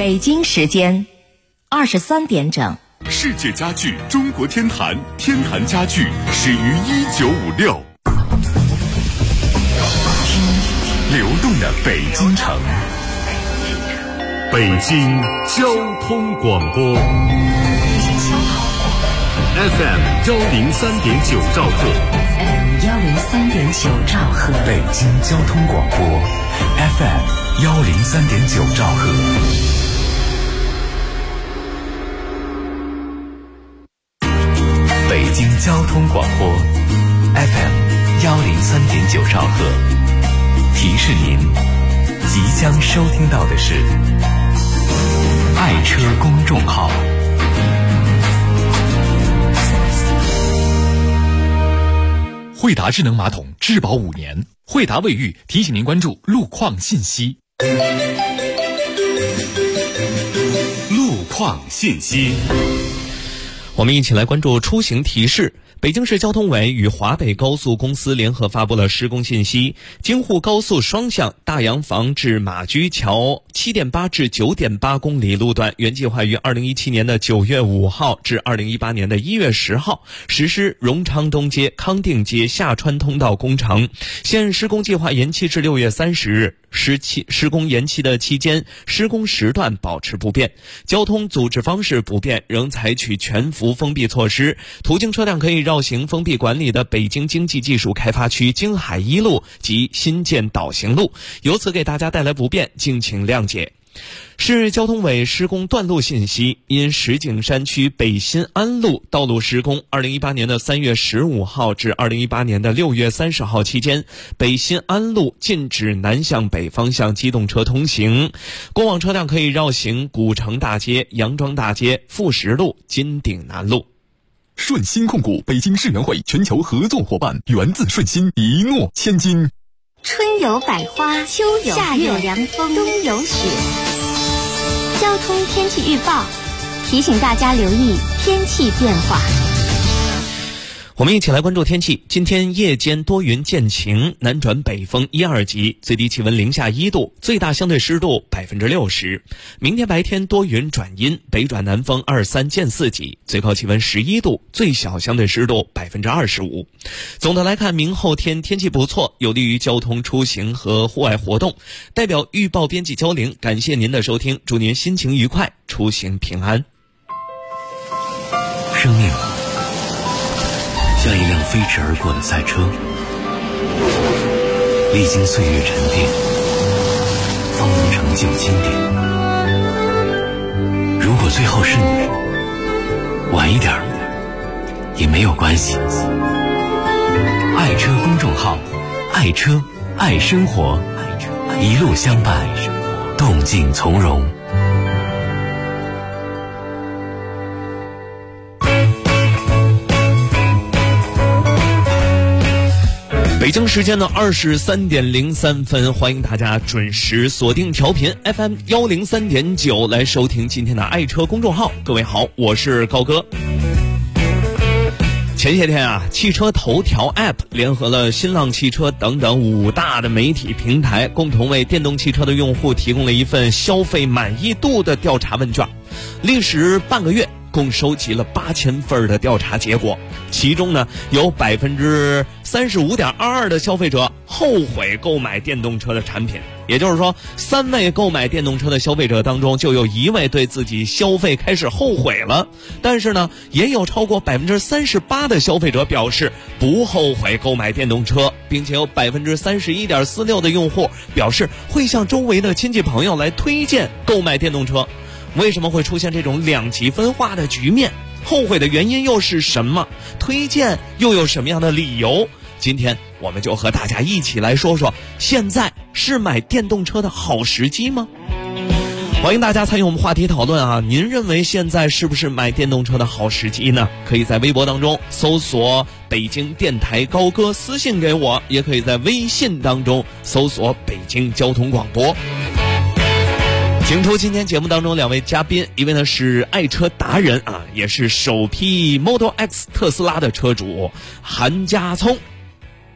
北京时间23点整。 世界家具中国天坛，天坛家具始于1956。流动的北京城，北京交通广播 FM 103.9兆赫 103.9兆赫， 北京交通广播 FM 103.9兆赫。北京交通广播 FM 103.9兆赫，提示您即将收听到的是爱车公众号。惠达智能马桶质保5年，惠达卫浴提醒您关注路况信息。路况信息， 我们一起来关注出行提示。北京市交通委与华北高速公司联合发布了施工信息，京沪高速双向大洋房至马驹桥 7.8 至 9.8 公里路段，原计划于2017年的9月5号至2018年的1月10号实施荣昌东街、康定街下穿通道工程，现施工计划延期至6月30日。施工延期的期间，施工时段保持不变，交通组织方式不变，仍采取全幅封闭措施。途经车辆可以绕行封闭管理的北京经济技术开发区京海一路及新建导行路，由此给大家带来不便，敬请谅解。市交通委施工段路信息，因石景山区北新安路道路施工，2018年的3月15号至2018年的6月30号期间，北新安路禁止南向北方向机动车通行，过往车辆可以绕行古城大街、杨庄大街、富石路、金鼎南路。 顺鑫控股北京世园会全球合作伙伴，源自顺鑫，一诺千金。 春有百花，秋有夏有凉风，冬有雪。交通天气预报提醒大家留意天气变化。 我们一起来关注天气。今天夜间多云见晴，南转北风1、2级，最低气温零下1度，最大相对湿度60%。明天白天多云转阴，北转南风2、3见4级，最高气温11度，最小相对湿度25%。总的来看，明后天天气不错，有利于交通出行和户外活动。代表预报编辑焦玲，感谢您的收听，祝您心情愉快，出行平安。 生命像一辆飞驰而过的赛车，历经岁月沉淀，方能成就经典。如果最后是你，晚一点也没有关系。爱车公众号，爱车爱生活，一路相伴，动静从容。 北京时间的23点03分，欢迎大家准时锁定调频 FM 103.9来收听今天的爱车公众号。各位好，我是高哥。前些天啊，汽车头条 App 联合了新浪汽车等等5大的媒体平台，共同为电动汽车的用户提供了一份消费满意度的调查问卷，历时半个月，共收集了8000份的调查结果。其中呢，有35.22%的消费者后悔购买电动车的产品，也就是说，3位购买电动车的消费者当中，就有1位对自己消费开始后悔了。但是呢，也有超过38%的消费者表示不后悔购买电动车，并且有31.46%的用户表示会向周围的亲戚朋友来推荐购买电动车。为什么会出现这种两极分化的局面？后悔的原因又是什么？推荐又有什么样的理由？今天我们就和大家一起来说说，现在是买电动车的好时机吗？欢迎大家参与我们话题讨论啊！您认为现在是不是买电动车的好时机呢？可以在微博当中搜索北京电台高歌私信给我，也可以在微信当中搜索北京交通广播。请出今天节目当中2位嘉宾，一位呢是爱车达人啊，也是首批 Model X 特斯拉的车主韩家聪。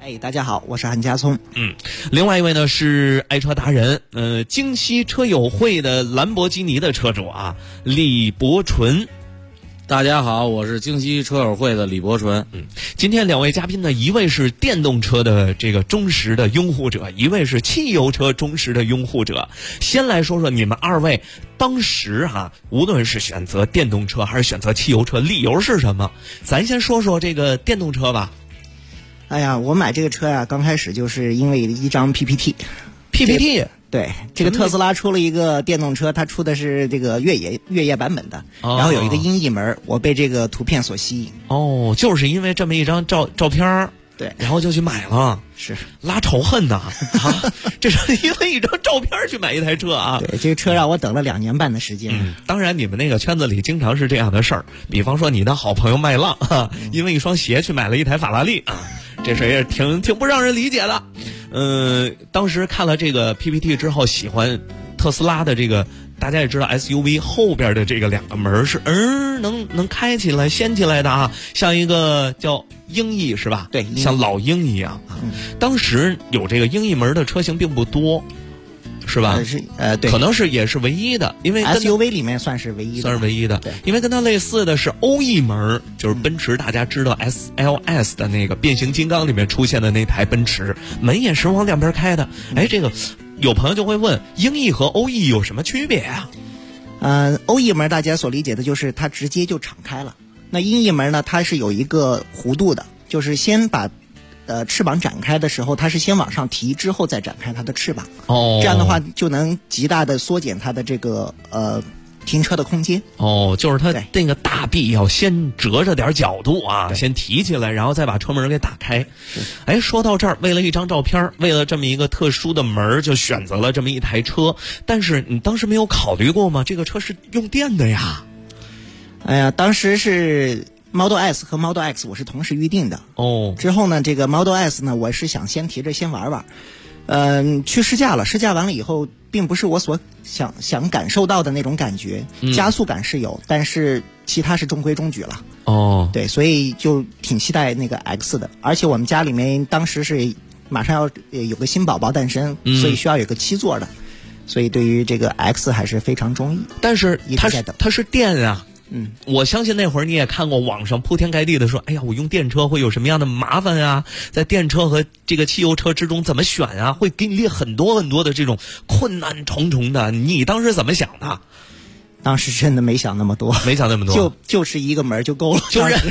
大家好，我是韩家聪。 另外一位呢是爱车达人，京西车友会的兰博基尼的车主啊，李伯纯。 大家好，我是京西车友会的李伯纯。 今天两位嘉宾呢，一位是电动车的这个忠实的拥护者，一位是汽油车忠实的拥护者。先来说说你们二位当时无论是选择电动车还是选择汽油车，理由是什么？咱先说说这个电动车吧。 我买这个车呀，刚开始就是因为一张 PPT。对，这个特斯拉出了一个电动车，它出的是这个越野版本的，然后有一个音译门，我被这个图片所吸引。 就是因为这么一张照片， 对， 然后就去买了， 是拉仇恨呐这是因为一张照片去买一台车啊。 对，这个车让我等了2年半的时间。 当然你们那个圈子里经常是这样的事儿，比方说你的好朋友麦浪因为一双鞋去买了一台法拉利这事也挺不让人理解的。当时看了这个 PPT 之后，喜欢特斯拉的这个，大家也知道 SUV 后边的这个2个门是能开起来掀起来的像一个叫鹰翼是吧？ 对， 像老鹰一样当时有这个鹰翼门的车型并不多，是吧？ 对， 可能是也是唯一的，因为 SUV 里面算是唯一的。 对，因为跟它类似的是欧翼门，就是奔驰大家知道 SLS 的那个变形金刚里面出现的那台奔驰，门也是往两边开的。这个有朋友就会问，鹰翼和欧翼有什么区别啊？ 欧翼门大家所理解的就是它直接就敞开了，那鹰翼门呢，它是有一个弧度的，就是先把翅膀展开的时候，它是先往上提，之后再展开它的翅膀。这样的话就能极大的缩减它的这个停车的空间。 就是它那个大臂要先折着点角度先提起来，然后再把车门给打开。说到这儿，为了一张照片，为了这么一个特殊的门，就选择了这么一台车。但是你当时没有考虑过吗？这个车是用电的呀。 当时是Model S 和 Model X 我是同时预定的。之后呢，这个 Model S 呢，我是想先提着先玩玩。去试驾了，试驾完了以后，并不是我所想感受到的那种感觉。加速感是有，但是其他是中规中矩了。对，所以就挺期待那个 X 的。而且我们家里面当时是马上要有个新宝宝诞生，所以需要有个7座的，所以对于这个 X 还是非常中意。 但是它是电啊。我相信那会儿你也看过网上铺天盖地的说，我用电车会有什么样的麻烦啊？在电车和这个汽油车之中怎么选啊？会给你列很多很多的这种困难重重的。你当时怎么想的？ 当时真的没想那么多，就是一个门就够了，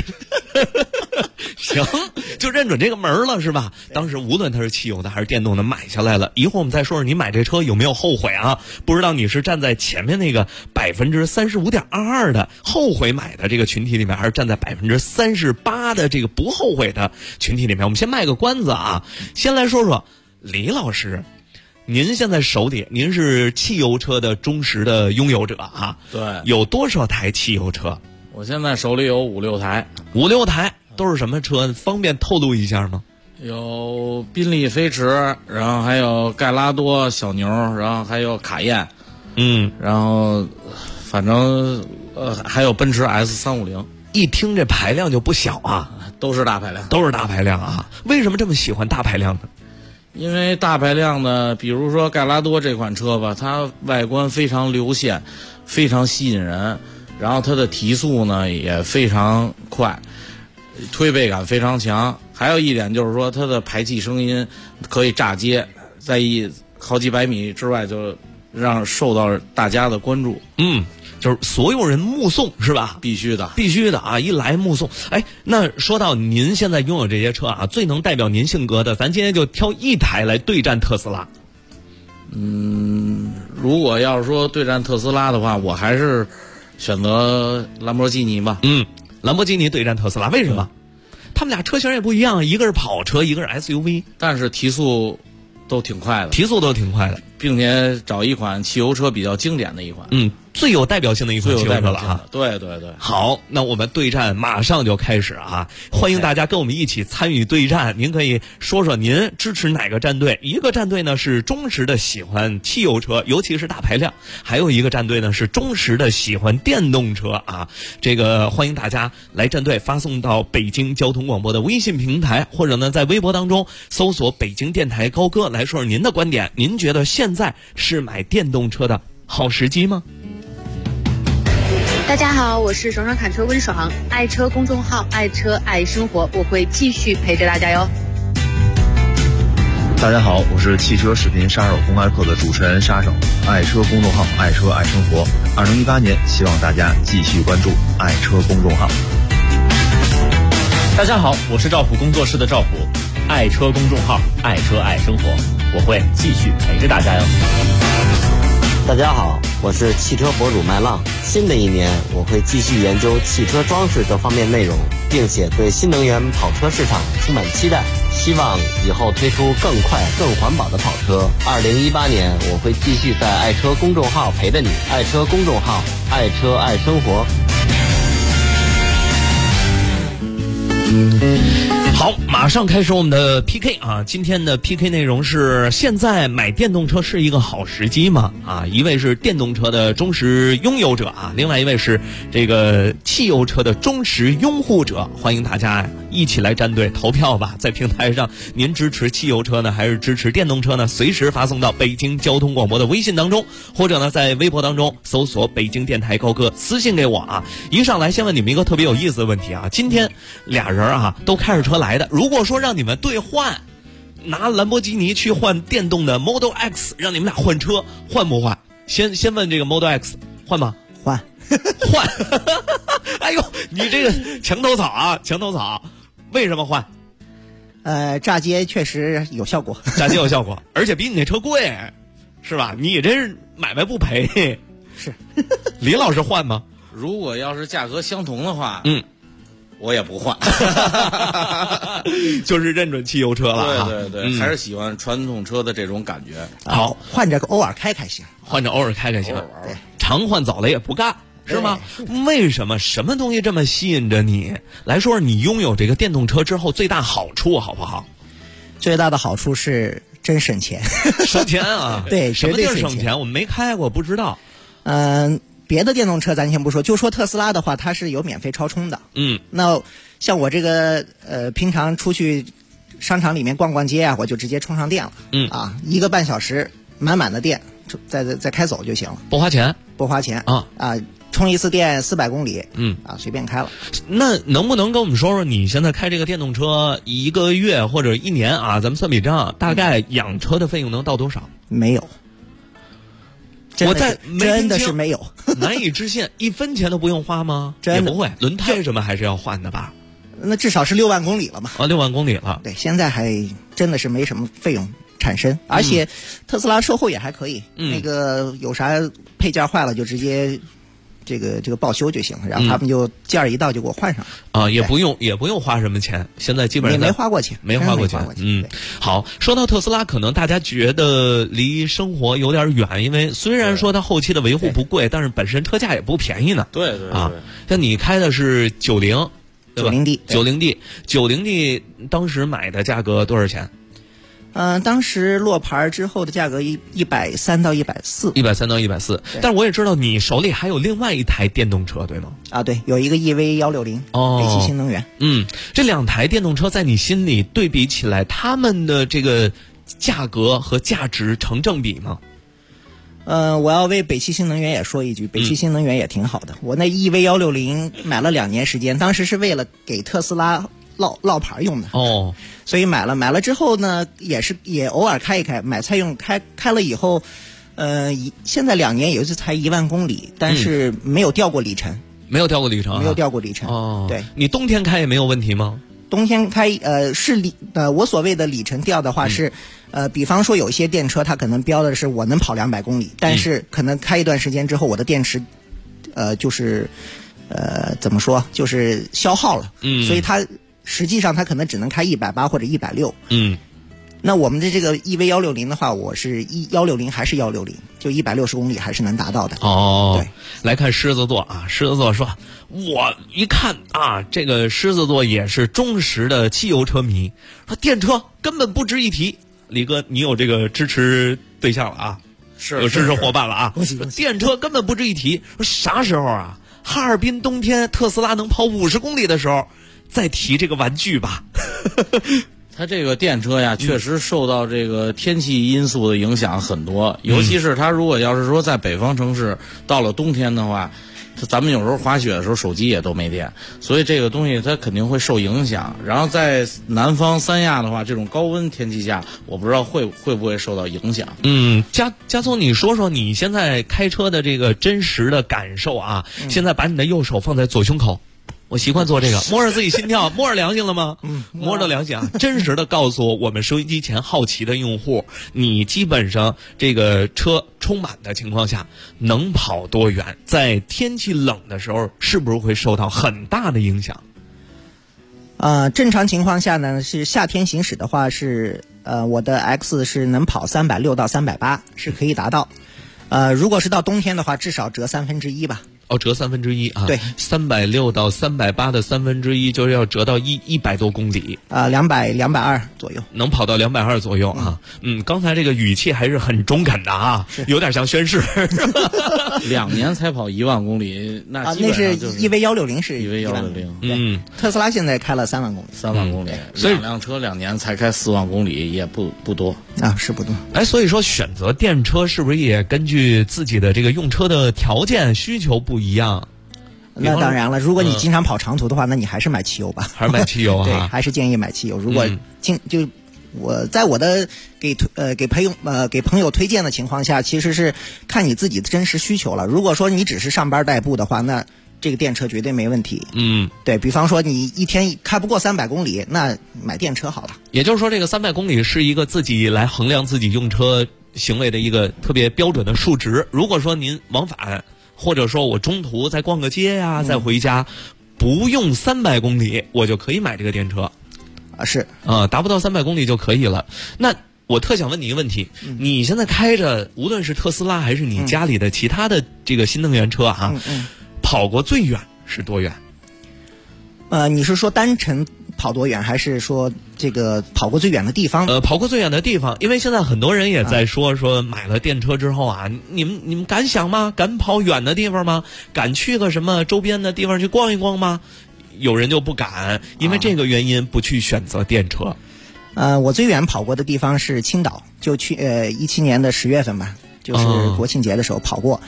行，就认准这个门了是吧？当时无论它是汽油的还是电动的，买下来了。一会儿我们再说说你买这车有没有后悔啊？不知道你是站在前面那个35.22%的后悔买的这个群体里面，还是站在38%的这个不后悔的群体里面？我们先卖个关子先来说说李老师。您现在手里，您是汽油车的忠实的拥有者对， 有多少台汽油车？ 我现在手里有5-6台。 5-6台都是什么车？方便透露一下吗？ 有宾利飞驰，然后还有盖拉多小牛，然后还有卡宴，然后反正还有奔驰 S350。 一听这排量就不小都是大排量， 为什么这么喜欢大排量呢？ 因为大排量的，比如说盖拉多这款车吧，它外观非常流线，非常吸引人，然后它的提速呢也非常快，推背感非常强。还有一点就是说，它的排气声音可以炸街，在好几百米之外就让受到大家的关注。 就是所有人目送是吧？ 必须的一来目送。那说到您现在拥有这些车最能代表您性格的，咱今天就挑一台来对战特斯拉。 如果要是说对战特斯拉的话，我还是选择兰博基尼吧。 兰博基尼对战特斯拉，为什么？他们俩车型也不一样，一个是跑车，一个是 SUV， 但是提速都挺快的， 并且找一款汽油车比较经典的一款。 最有代表性的一款汽油车了啊！ 对对对， 好，那我们对战马上就开始啊！欢迎大家跟我们一起参与对战。您可以说说您支持哪个战队？一个战队呢是忠实的喜欢汽油车，尤其是大排量；还有一个战队呢是忠实的喜欢电动车啊！这个欢迎大家来战队发送到北京交通广播的微信平台，或者呢在微博当中搜索北京电台高歌，来说说您的观点。您觉得现在是买电动车的好时机吗？ 大家好，我是爽爽侃车温爽，爱车公众号爱车爱生活，我会继续陪着大家哟。 大家好，我是汽车视频杀手公开课的主持人杀手，爱车公众号爱车爱生活。2018年，希望大家继续关注爱车公众号。 大家好，我是赵普工作室的赵普，爱车公众号爱车爱生活，我会继续陪着大家哟。 大家好，我是汽车博主麦浪。新的一年，我会继续研究汽车装饰这方面内容，并且对新能源跑车市场充满期待，希望以后推出更快、更环保的跑车。2018年，我会继续在爱车公众号陪着你，爱车公众号，爱车爱生活。 好，马上开始我们的 PK 啊！今天的 PK 内容是：现在买电动车是一个好时机吗？啊，一位是电动车的忠实拥有者啊，另外一位是这个汽油车的忠实拥护者。欢迎大家一起来站队投票吧！在平台上，您支持汽油车呢，还是支持电动车呢？随时发送到北京交通广播的微信当中，或者呢在微博当中搜索北京电台高歌，私信给我啊！一上来先问你们一个特别有意思的问题啊！今天俩人啊都开着车来的，如果说让你们兑换，拿兰博基尼去换电动的 Model X， 让你们俩换车，换不换？先问这个 Model X 换吗？ 换。 哎呦，你这个墙头草啊，墙头草，为什么换？ 炸街确实有效果， 炸街有效果，而且比你那车贵，是吧？你这是买卖不赔。 是。 李老师换吗？ 如果要是价格相同的话，我也不换。 就是认准汽油车了。 对对对，还是喜欢传统车的这种感觉。 好，换着偶尔开行， 换着偶尔开行。对，常换早了也不干。是吗？为什么？什么东西这么吸引着你？来说说你拥有这个电动车之后最大好处好不好？ 最大的好处是真省钱。 省钱啊！ 对， 什么地儿省钱？我们没开过，不知道。 别的电动车咱先不说，就说特斯拉的话，它是有免费超充的。那像我这个平常出去商场里面逛逛街啊，我就直接充上电了。1个半小时满的电，再开走就行了， 不花钱。 不花钱啊！充一次电400公里，随便开了。 那能不能跟我们说说你现在开这个电动车1个月或者1年啊？咱们算笔账，大概养车的费用能到多少？ 没有，真的是没有， 难以置信，1分钱都不用花吗？ 真的也不会，轮胎什么还是要换的吧？ 那至少是6万公里了嘛 ？6万公里了。 对，现在还真的是没什么费用产生，而且特斯拉售后也还可以，那个有啥配件坏了就直接这个报修就行了，然后他们就件一到就给我换上啊，也不用花什么钱，现在基本上也没花过钱， 没花过钱。好，说到特斯拉，可能大家觉得离生活有点远，因为虽然说它后期的维护不贵，但是本身车价也不便宜呢。 对对啊，像你开的是90，对吧？90D，当时买的价格多少钱？ 当时落牌之后的价格130到140，130 到140。但是我也知道你手里还有另外一台电动车，对吗？ 啊，对，有一个 EV160，北汽新能源。 这两台电动车在你心里对比起来，他们的这个价格和价值成正比吗？ 我要为北汽新能源也说一句，北汽新能源也挺好的。我那 EV160买了2年时间，当时是为了给特斯拉烙牌用的所以买了之后呢，也偶尔开一开，买菜用。开了以后，现在2年也就才1万公里，但是没有掉过里程。 没有掉过里程。 对， 你冬天开也没有问题吗？ 冬天开我所谓的里程掉的话是，比方说有一些电车它可能标的是我能跑200公里，但是可能开一段时间之后，我的电池，就是怎么说，就是消耗了，所以它。实际上它可能只能开180或者160， 那我们的这个 EV160的话，我是160还是160，就160公里还是能达到的。对， 来看狮子座啊，狮子座说，我一看啊，这个狮子座也是忠实的汽油车迷，说电车根本不值一提。李哥，你有这个支持对象了啊？有支持伙伴了啊！电车根本不值一提。说啥时候啊？哈尔滨冬天特斯拉能跑50公里的时候，再提这个玩具吧。 它这个电车呀，确实受到这个天气因素的影响很多，尤其是它如果要是说在北方城市，到了冬天的话，咱们有时候滑雪的时候手机也都没电，所以这个东西它肯定会受影响。然后在南方三亚的话，这种高温天气下，我不知道会不会受到影响。 家聪，你说说你现在开车的这个真实的感受啊！现在把你的右手放在左胸口。我习惯做这个，摸着自己心跳，摸着良心了吗？摸着良心啊！真实的告诉我们收音机前好奇的用户，你基本上这个车充满的情况下能跑多远？在天气冷的时候，是不是会受到很大的影响？ 正常情况下呢，是夏天行驶的话是我的 X 是能跑360到380，是可以达到。如果是到冬天的话，至少折1/3吧。 折1/3啊！ 对 ，360到380的1/3就是要折到100多公里 220左右， 能跑到220左右啊。刚才这个语气还是很中肯的啊，有点像宣誓。 2年才跑1万公里，那那是 EV160是 EV160。 特斯拉现在开了3万公里 ，3万公里，所以2辆车2年才开4万公里，也不多啊，是不多。 所以说选择电车是不是也根据自己的这个用车的条件需求不一样？ 那当然了，如果你经常跑长途的话，那你还是买汽油吧。 还是买汽油啊？ 对，还是建议买汽油。如果我在我的给朋友推荐的情况下，其实是看你自己的真实需求了。如果说你只是上班代步的话，那这个电车绝对没问题。对，比方说你一天开不过300公里，那买电车好了。 也就是说，这个300公里是一个自己来衡量自己用车行为的一个特别标准的数值。如果说您往返，或者说我中途再逛个街呀，再回家，不用300公里，我就可以买这个电车。 是达不到300公里就可以了。那我特想问你一个问题，你现在开着无论是特斯拉还是你家里的其他的这个新能源车啊，跑过最远是多远？ 你是说单程跑多远，还是说这个跑过最远的地方？ 跑过最远的地方，因为现在很多人也在说买了电车之后啊，你们敢想吗？敢跑远的地方吗？敢去个什么周边的地方去逛一逛吗？有人就不敢，因为这个原因不去选择电车。 我最远跑过的地方是青岛，就去17年的10月份吧，就是国庆节的时候跑过。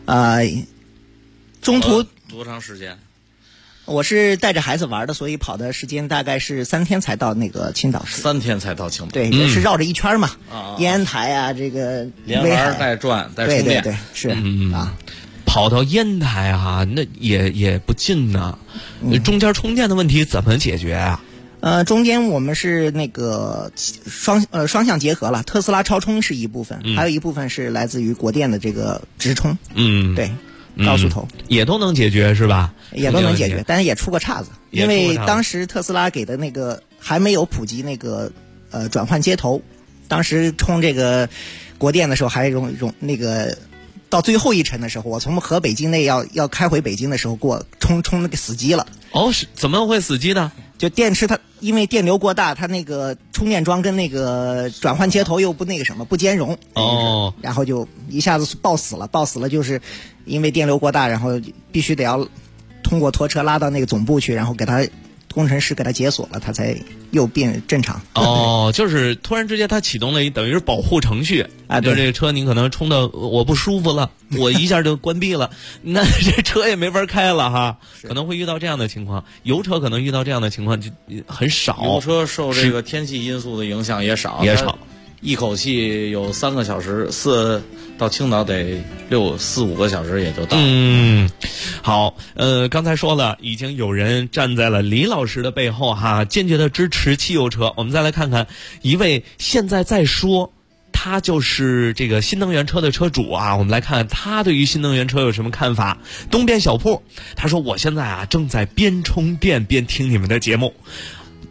中途多长时间？ 我是带着孩子玩的，所以跑的时间大概是3天才到那个青岛市。 3天才到青岛？ 对，也是绕着一圈嘛。烟台啊，这个连玩带转带充电。 对，是跑到烟台啊，那也不近呐。中间充电的问题怎么解决啊？ 中间我们是那个双向结合了，特斯拉超充是一部分，还有一部分是来自于国电的这个直充。对，高速头也都能解决是吧？ 也都能解决，但是也出过岔子，因为当时特斯拉给的那个还没有普及那个转换接头，当时充这个国电的时候还那个。到最后一程的时候，我从河北境内要开回北京的时候，给我充那个死机了。 是怎么会死机呢？ 就电池它因为电流过大，它那个充电桩跟那个转换接头又不兼容。然后就一下子爆死了，就是因为电流过大，然后必须得要通过拖车拉到那个总部去，然后工程师给它解锁了，它才又变正常。 就是突然之间它启动了等于是保护程序啊，就这个车你可能冲的我不舒服了，我一下就关闭了，那这车也没法开了哈，可能会遇到这样的情况。油车可能遇到这样的情况就很少， 油车受这个天气因素的影响也少。一口气有3个小时到青岛得4-5个小时也就到。 好，刚才说了，已经有人站在了李老师的背后哈，坚决的支持汽油车。我们再来看看一位现在在说他就是这个新能源车的车主啊，我们来看看他对于新能源车有什么看法。东边小铺他说，我现在正在边充电边听你们的节目，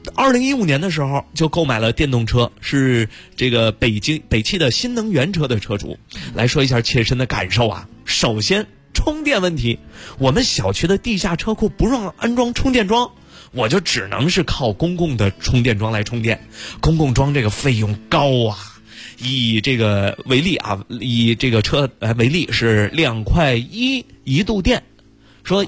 2015年的时候就购买了电动车，是这个北汽的新能源车的车主。来说一下切身的感受啊。首先充电问题，我们小区的地下车库不让安装充电桩，我就只能是靠公共的充电桩来充电。公共桩这个费用高啊，以这个为例啊，以这个车为例是2.1块一度电，说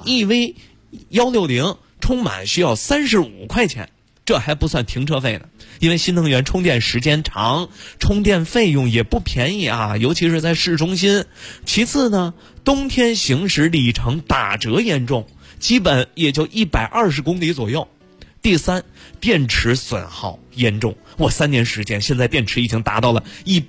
EV160 充满需要35块钱，这还不算停车费呢。因为新能源充电时间长，充电费用也不便宜啊，尤其是在市中心。其次呢，冬天行驶里程打折严重，基本也就120公里左右。第三，电池损耗严重，我3年时间，现在电池已经达到了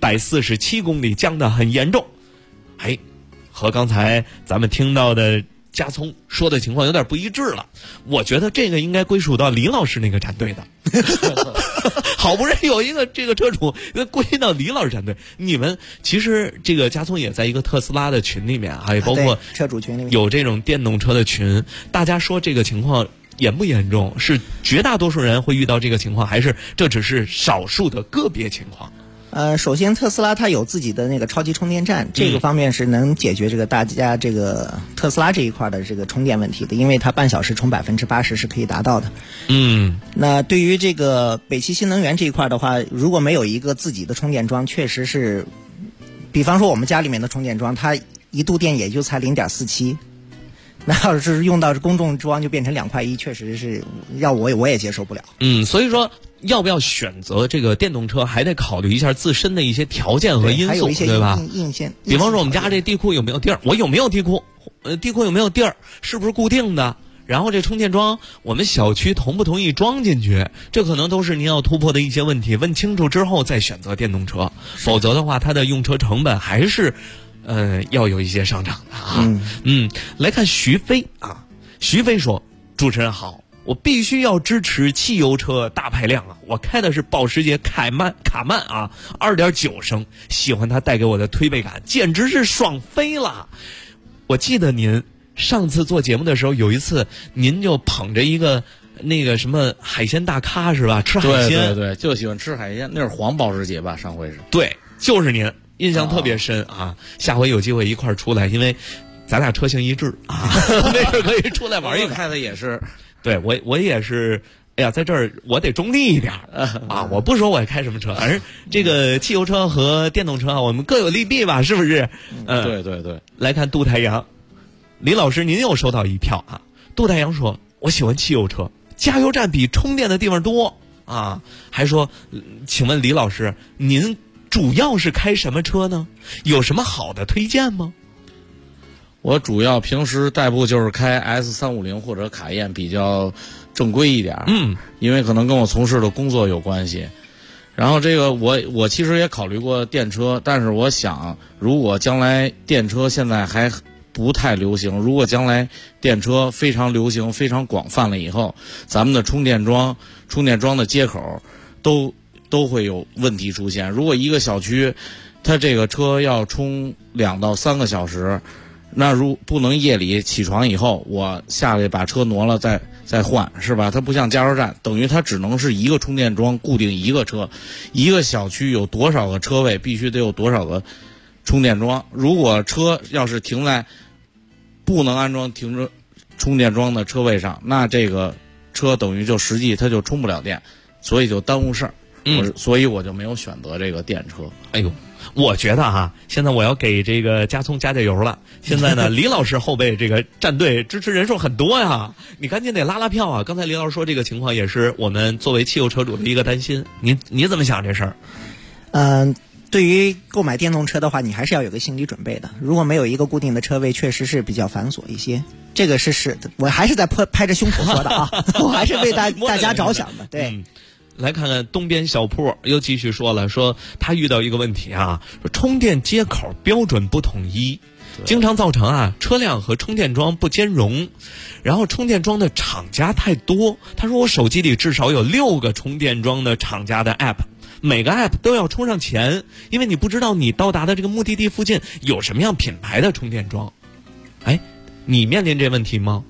147公里，降得很严重。和刚才咱们听到的家聪说的情况有点不一致了，我觉得这个应该归属到李老师那个战队的。好不容易有一个这个车主归到李老师战队，你们其实这个家聪也在一个特斯拉的群里面啊，也包括车主群里面有这种电动车的群，大家说这个情况严不严重？是绝大多数人会遇到这个情况，还是这只是少数的个别情况？ 首先特斯拉它有自己的那个超级充电站，这个方面是能解决这个大家这个特斯拉这一块的这个充电问题的，因为它半小时充80%是可以达到的。那对于这个北汽新能源这一块的话，如果没有一个自己的充电桩，确实是，比方说我们家里面的充电桩，它1度电也就才0.47。那要是用到公众桩就变成2块1，确实是要我也接受不了。 所以说要不要选择这个电动车，还得考虑一下自身的一些条件和因素，对吧？ 硬件， 比方说我们家这地库有没有地儿，我有没有地库，地库有没有地儿，是不是固定的？然后这充电桩我们小区同不同意装进去，这可能都是您要突破的一些问题。问清楚之后再选择电动车，否则的话它的用车成本还是要有一些上涨的啊。来看徐飞啊，徐飞说：“主持人好，我必须要支持汽油车大排量啊！我开的是保时捷卡曼啊，2.9升，喜欢它带给我的推背感，简直是爽飞了。我记得您上次做节目的时候，有一次您就捧着一个那个什么海鲜大咖是吧？吃海鲜， 对，就喜欢吃海鲜，那是黄保时捷吧？上回是对，就是您。”印象特别深啊！下回有机会一块儿出来，因为咱俩车型一致啊，没事可以出来玩一开的也是， 对我也是。哎呀，在这儿我得中立一点啊！我不说我开什么车，反正这个汽油车和电动车啊，我们各有利弊吧，是不是？ 对。 来看杜太阳，李老师您又收到一票啊！杜太阳说：“我喜欢汽油车，加油站比充电的地方多啊！”还说：“请问李老师，您主要是开什么车呢？有什么好的推荐吗？” 我主要平时代步就是开 S350或者卡宴，比较正规一点。因为可能跟我从事的工作有关系。然后这个我其实也考虑过电车，但是我想，如果将来电车现在还不太流行，如果将来电车非常流行、非常广泛了以后，咱们的充电桩的接口都会有问题出现。如果一个小区，它这个车要充2到3个小时，那不能夜里起床以后，我下来把车挪了再换，是吧？它不像加油站，等于它只能是一个充电桩固定一个车，一个小区有多少个车位，必须得有多少个充电桩。如果车要是停在不能安装充电桩的车位上，那这个车等于就实际它就充不了电，所以就耽误事儿。所以我就没有选择这个电车。 哎呦，我觉得现在我要给这个家聪加油了。现在呢，李老师后背这个战队支持人数很多呀，你赶紧得拉票啊！刚才李老师说这个情况也是我们作为汽油车主的一个担心，你怎么想这事儿？ 对于购买电动车的话，你还是要有个心理准备的。如果没有一个固定的车位，确实是比较繁琐一些。这个是我还是在拍着胸脯说的啊，我还是为大家着想的。对。 来看看东边小铺又继续说了，说他遇到一个问题啊，说充电接口标准不统一，经常造成车辆和充电桩不兼容，然后充电桩的厂家太多。他说我手机里至少有6个充电桩的厂家的 app， 每个 app 都要充上钱，因为你不知道你到达的这个目的地附近有什么样品牌的充电桩。哎，你面临这问题吗？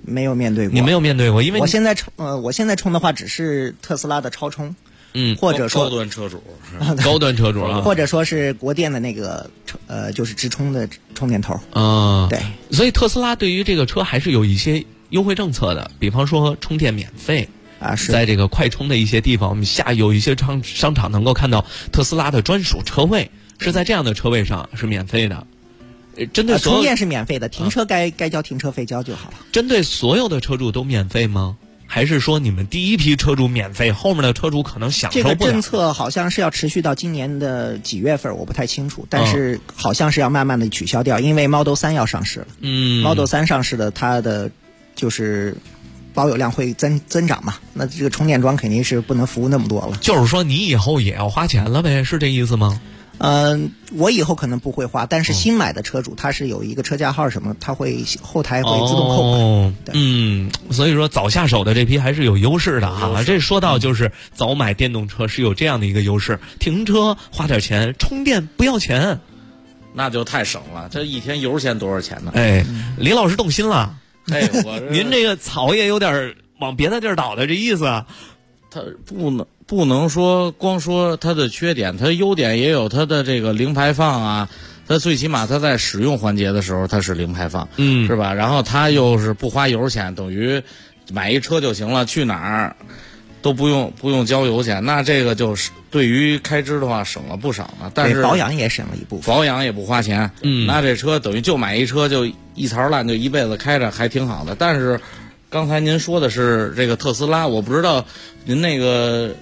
没有面对过。 你没有面对过，因为我现在充的话只是特斯拉的超充，或者说高端车主， 高端车主啊， 或者说是国电的那个就是直充的充电头对。 所以特斯拉对于这个车还是有一些优惠政策的，比方说充电免费啊，是在这个快充的一些地方，我们有一些商场能够看到特斯拉的专属车位，是在这样的车位上是免费的。针对充电是免费的，停车该交停车费交就好了。 针对所有的车主都免费吗？还是说你们第一批车主免费，后面的车主可能享受不了？ 这个政策好像是要持续到今年的几月份，我不太清楚，但是好像是要慢慢的取消掉，因为 Model 3要上市了。Model 3上市的，它的就是保有量会增长嘛，那这个充电桩肯定是不能服务那么多了。 就是说你以后也要花钱了呗，是这意思吗？ 我以后可能不会花，但是新买的车主他是有一个车架号什么，他会后台会自动扣款。 所以说早下手的这批还是有优势的哈。这说到就是早买电动车是有这样的一个优势，停车花点钱，充电不要钱， 那就太省了。这一天油钱多少钱呢？ 李老师动心了。您这个草也有点往别的地儿倒的这意思啊。 他不能说光说它的缺点，它优点也有它的这个零排放啊，它最起码它在使用环节的时候它是零排放，是吧？然后它又是不花油钱，等于买一车就行了，去哪儿都不用交油钱，那这个就是对于开支的话省了不少了。但是保养也省了一部分， 保养也不花钱，那这车等于就买一车就一槽烂，就一辈子开着还挺好的。但是刚才您说的是这个特斯拉，我不知道您那个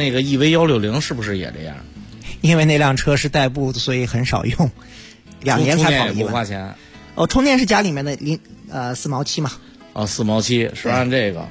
EV160是不是也这样？ 因为那辆车是代步，所以很少用，2年才跑一万。 不花钱。 充电是家里面的4毛7嘛。 4毛7是按这个。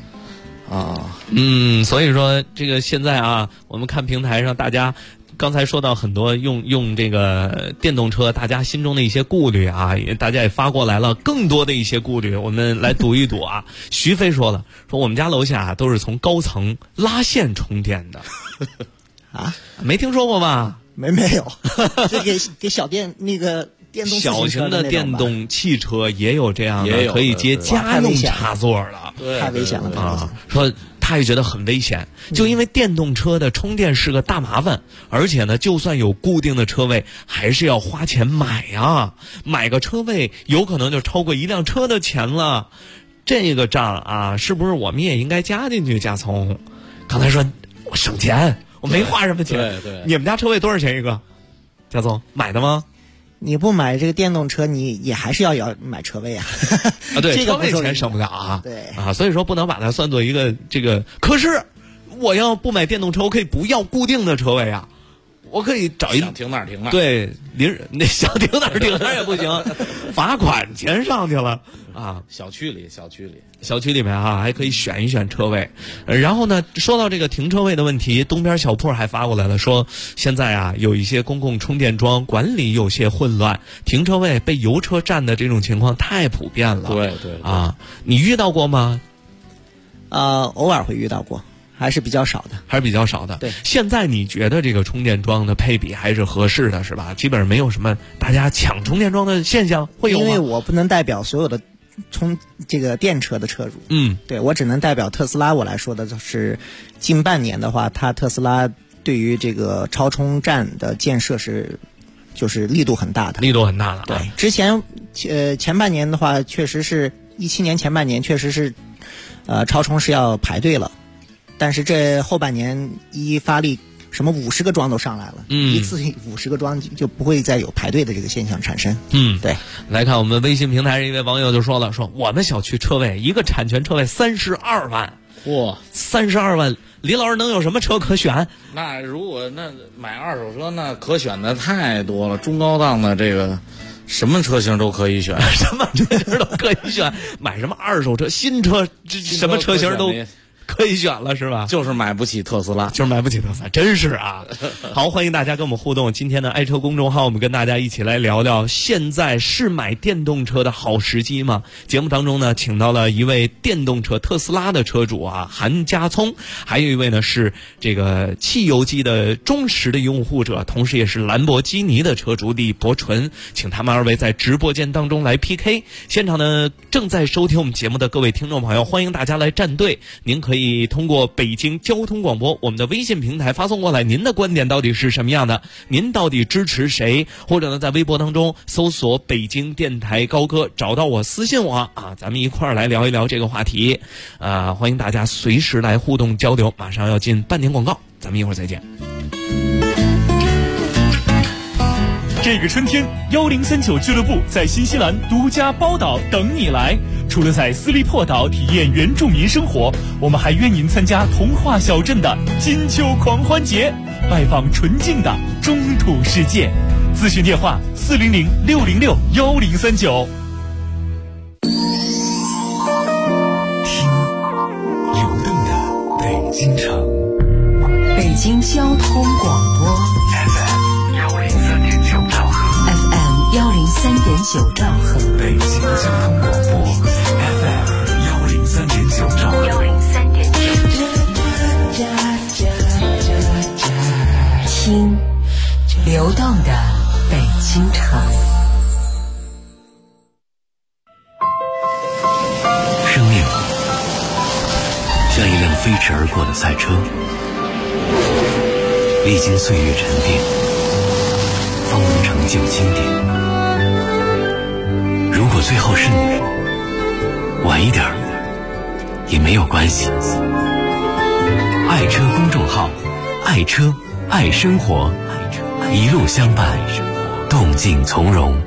所以说这个现在啊，我们看平台上大家。刚才说到很多用这个电动车，大家心中的一些顾虑啊，大家也发过来了更多的一些顾虑，我们来读一读啊。徐飞说我们家楼下都是从高层拉线充电的，没听说过吧？ 没有，这给小电那个电动小型的电动汽车也有这样的，可以接家用插座了， 太危险了啊！说。他也觉得很危险，就因为电动车的充电是个大麻烦，而且呢，就算有固定的车位，还是要花钱买啊，买个车位有可能就超过一辆车的钱了。这个账啊，是不是我们也应该加进去？加聪，刚才说我省钱，我没花什么钱。 对， 你们家车位多少钱一个？加聪买的吗？ 你不买这个电动车，你也还是要买车位啊。 对， 这个车位钱省不了啊。 对啊，所以说不能把它算作一个这个。可是我要不买电动车，我可以不要固定的车位啊，我可以找一想停哪儿停哪儿。 对，那想停哪儿停哪儿也不行，罚款钱上去了啊。 小区里面啊，还可以选一选车位。然后呢，说到这个停车位的问题，东边小铺还发过来了，说现在啊有一些公共充电桩管理有些混乱，停车位被油车占的这种情况太普遍了。 对啊，你遇到过吗？ 偶尔会遇到过。还是比较少的。对， 现在你觉得这个充电桩的配比还是合适的，是吧？基本上没有什么大家抢充电桩的现象，会有吗？ 因为我不能代表所有的这个电车的车主，对，我只能代表特斯拉。我来说的就是近半年的话，特斯拉对于这个超充站的建设就是力度很大的。 对， 之前前半年的话，确实是17年前半年确实是超充是要排队了。但是这后半年一发力，什么50个桩都上来了，一次50个桩就不会再有排队的这个现象产生。对。 来看我们微信平台上一位网友就说了，说我们小区车位一个产权车位32万， 哇 ，32万，李老师能有什么车可选？ 那如果买二手车，那可选的太多了，中高档的这个。什么车型都可以选， 什么车型都可以选，买什么二手车、新车，什么车型都可以选了是吧？ 就是买不起特斯拉， 就是买不起特斯拉，真是啊！好，欢迎大家跟我们互动。今天的爱车公众号，我们跟大家一起来聊聊，现在是买电动车的好时机吗？节目当中呢，请到了一位电动车特斯拉的车主啊，韩家聪，还有一位呢是这个汽油机的忠实的拥护者，同时也是兰博基尼的车主李伯纯，请他们二位在直播间当中来 PK。现场呢，正在收听我们节目的各位听众朋友，欢迎大家来站队。您可以通过北京交通广播我们的微信平台发送过来，您的观点到底是什么样的？您到底支持谁？或者呢，在微博当中搜索北京电台高歌，找到我私信我啊，咱们一块儿来聊一聊这个话题。欢迎大家随时来互动交流。马上要进半点广告，咱们一会儿再见。 这个春天，1039俱乐部在新西兰独家包岛等你来。除了在斯利珀岛体验原住民生活，我们还约您参加童话小镇的金秋狂欢节，拜访纯净的中土世界。咨询电话400-606-1039。 听流动的北京城， 北京交通广播 FM103.9兆赫 ，FM103.9兆赫， 北京交通广播 FM103.9兆赫听流动的北京城。 生命像一辆飞驰而过的赛车，历经岁月沉淀，方能成就经典。如果最后是你，晚一点也没有关系。爱车公众号，爱车爱生活，一路相伴，动静从容。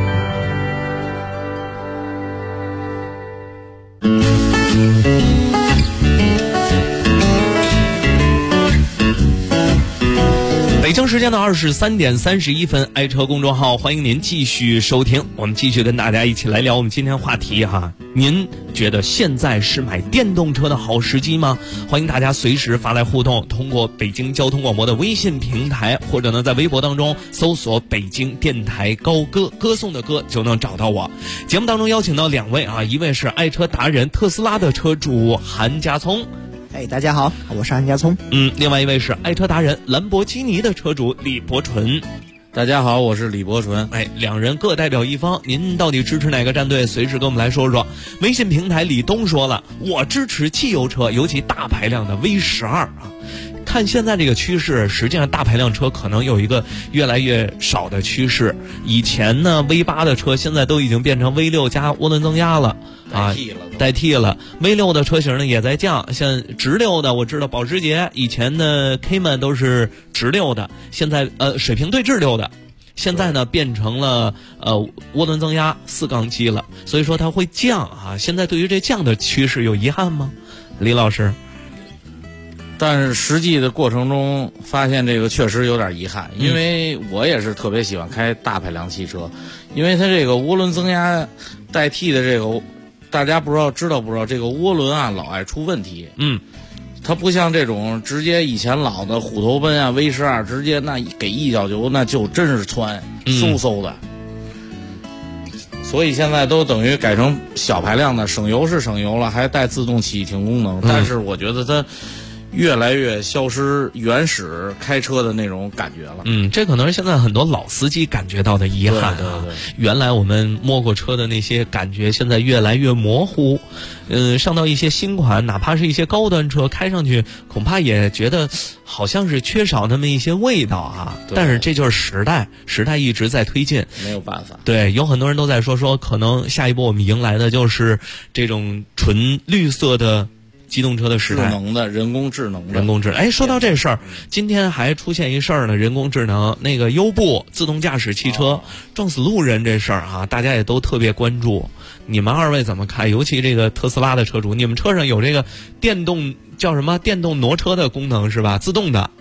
北京时间的23点31分，爱车公众号欢迎您继续收听，我们继续跟大家一起来聊我们今天话题哈。您觉得现在是买电动车的好时机吗？欢迎大家随时发来互动，通过北京交通广播的微信平台，或者呢在微博当中搜索北京电台高歌，歌颂的歌就能找到我。节目当中邀请到两位啊，一位是爱车达人特斯拉的车主韩家聪。 大家好，我是韩家聪。 另外一位是爱车达人兰博基尼的车主李伯纯。 大家好，我是李伯纯。 两人各代表一方，您到底支持哪个战队？随时跟我们来说说。微信平台李东说了，我支持汽油车，尤其大排量的 V12啊。看现在这个趋势，实际上大排量车可能有一个越来越少的趋势。以前呢 V8 的车现在都已经变成 V6 加涡轮增压了啊，代替了 V6 的车型呢也在降，像直六的我知道保时捷以前的 Cayman 都是直六的，现在水平对置六的，现在呢变成了涡轮增压4缸机了，所以说它会降啊。现在对于这降的趋势有遗憾吗，李老师？ 但是实际的过程中发现这个确实有点遗憾，因为我也是特别喜欢开大排量汽车，因为它这个涡轮增压代替的这个，大家知道不知道这个涡轮啊老爱出问题。它不像这种直接以前老的虎头奔啊 V12 直接那给一脚油那就真是窜嗖嗖的。所以现在都等于改成小排量的，省油是省油了，还带自动启停功能，但是我觉得它越来越消失原始开车的那种感觉了。 这可能是现在很多老司机感觉到的遗憾啊。 对， 原来我们摸过车的那些感觉，现在越来越模糊。上到一些新款，哪怕是一些高端车，开上去恐怕也觉得好像是缺少那么一些味道啊。但是这就是时代一直在推进， 没有办法。 对，有很多人都在说可能下一步我们迎来的就是这种纯绿色的机动车的时代， 智能的人工智能。 说到这事儿，今天还出现一事儿呢，人工智能那个优步自动驾驶汽车撞死路人这事儿啊，大家也都特别关注。你们二位怎么看？尤其这个特斯拉的车主，你们车上有这个电动叫什么？电动挪车的功能是吧？自动的。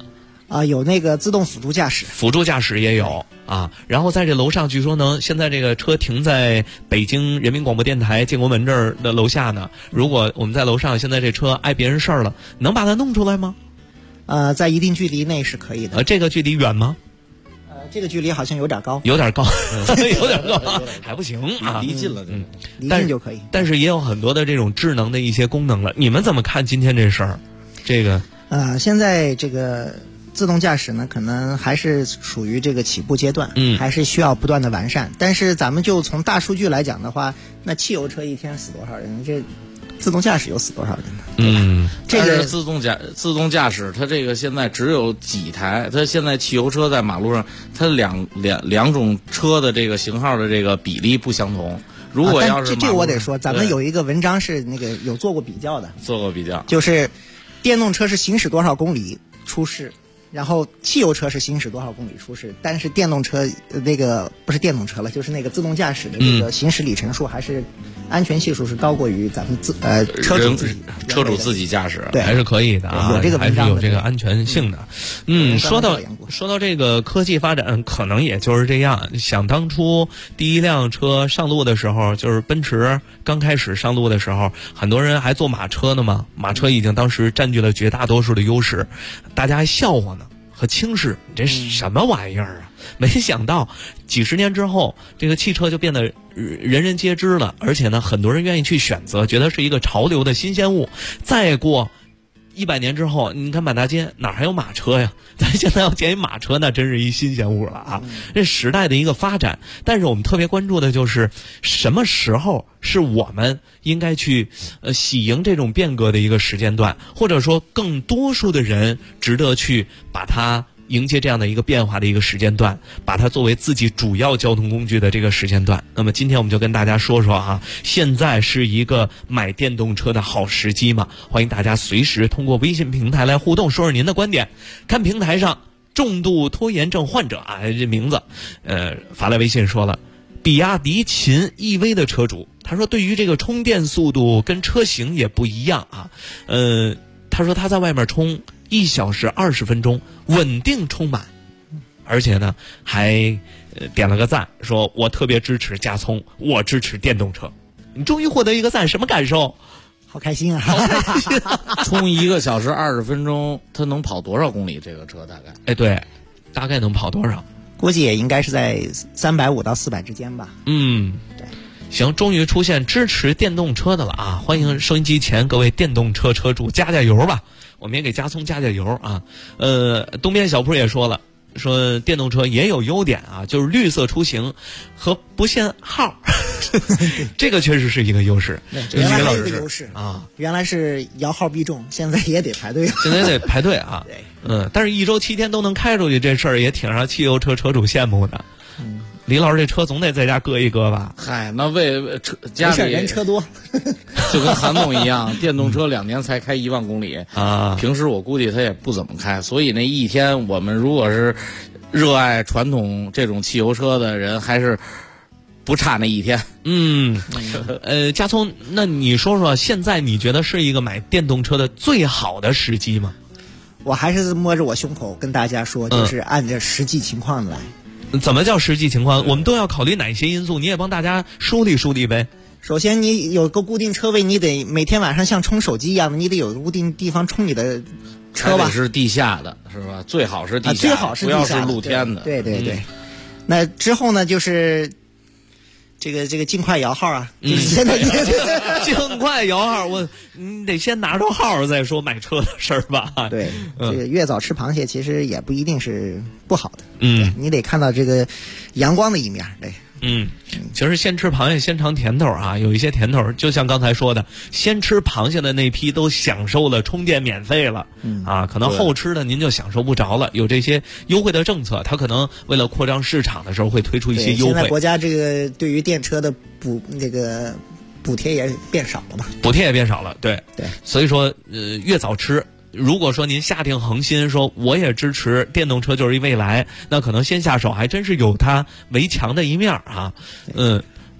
有那个自动辅助驾驶， 辅助驾驶也有啊。然后在这楼上，据说现在这个车停在北京人民广播电台建国门这儿的楼下呢。如果我们在楼上，现在这车碍别人事儿了，能把它弄出来吗？ 在一定距离内是可以的。 这个距离远吗？ 这个距离好像有点高， 有点高，有点高，还不行啊， 离近了， 离近就可以。 但是也有很多的这种智能的一些功能了。你们怎么看今天这事儿？这个现在这个自动驾驶呢，可能还是属于这个起步阶段，还是需要不断的完善。但是咱们就从大数据来讲的话，那汽油车一天死多少人？这自动驾驶有死多少人呢？ 这个自动驾驶，它这个现在只有几台。它现在汽油车在马路上，它两种车的这个型号的这个比例不相同。如果要是这我得说，咱们有一个文章是那个有做过比较的，就是电动车是行驶多少公里出事。然后汽油车是行驶多少公里出事，但是电动车那个不是电动车了，就是那个自动驾驶的这个行驶里程数还是安全系数是高过于咱们车主自己驾驶， 对， 还是可以的啊， 有这个还是有这个安全性的。说到这个科技发展，可能也就是这样。想当初第一辆车上路的时候，就是奔驰刚开始上路的时候，很多人还坐马车呢嘛，马车已经当时占据了绝大多数的优势，大家还笑话呢。和轻视，这是什么玩意儿啊？没想到几十年之后，这个汽车就变得人人皆知了，而且呢，很多人愿意去选择，觉得是一个潮流的新鲜物。再过100年之后，你看满大街哪还有马车呀？咱现在要见一马车，那真是一新鲜物了啊！这时代的一个发展，但是我们特别关注的就是什么时候是我们应该去喜迎这种变革的一个时间段，或者说更多数的人值得去把它迎接这样的一个变化的一个时间段，把它作为自己主要交通工具的这个时间段。那么今天我们就跟大家说说啊，现在是一个买电动车的好时机嘛？欢迎大家随时通过微信平台来互动，说说您的观点。看平台上重度拖延症患者啊，这名字，发来微信说了，比亚迪秦 EV 的车主，他说对于这个充电速度跟车型也不一样啊，他说他在外面充1小时20分钟稳定充满，而且呢还点了个赞，说我特别支持加充，我支持电动车。你终于获得一个赞，什么感受？ 好开心啊！ 充1个小时20分钟，它能跑多少公里？这个车大概？ 对，大概能跑多少？ 估计也应该是在350到400之间吧。 对。行，终于出现支持电动车的了啊！欢迎收音机前各位电动车车主加油吧，我们也给加充加油啊！东边小铺也说了，说电动车也有优点啊，就是绿色出行和不限号，这个确实是一个优势。 原来是一个优势啊，原来是摇号必中，现在也得排队。 现在得排队啊。但是1周7天都能开出去，这事儿也挺让汽油车车主羡慕的。李老师这车总得在家搁一搁吧？ 嗨，那为车家里人车多， 就跟韩总一样，电动车2年才开1万公里啊。平时我估计他也不怎么开，所以那一天我们如果是热爱传统这种汽油车的人，还是不差那一天。 加聪，那你说说，现在你觉得是一个买电动车的最好的时机吗？ 我还是摸着我胸口跟大家说，就是按照实际情况来。 怎么叫实际情况？我们都要考虑哪些因素？你也帮大家梳理梳理呗。 首先，你有个固定车位，你得每天晚上像充手机一样的，你得有个固定地方充你的车吧？ 是地下的，是吧？最好是地下的， 最好是地下的， 不要是露天的。 对。那之后呢，就是这个尽快摇号啊！现在尽快摇号，你得先拿着号再说买车的事儿吧。 对，这个越早吃螃蟹其实也不一定是不好的。你得看到这个阳光的一面。对。 其实先吃螃蟹先尝甜头啊，有一些甜头，就像刚才说的，先吃螃蟹的那批都享受了充电免费了，可能后吃的您就享受不着了。有这些优惠的政策，它可能为了扩张市场的时候会推出一些优惠。 现在国家这个对于电车的补贴也变少了嘛？ 补贴也变少了，对。所以说，越早吃。如果说您下定恒心说我也支持电动车就是一未来，那可能先下手还真是有它围墙的一面啊。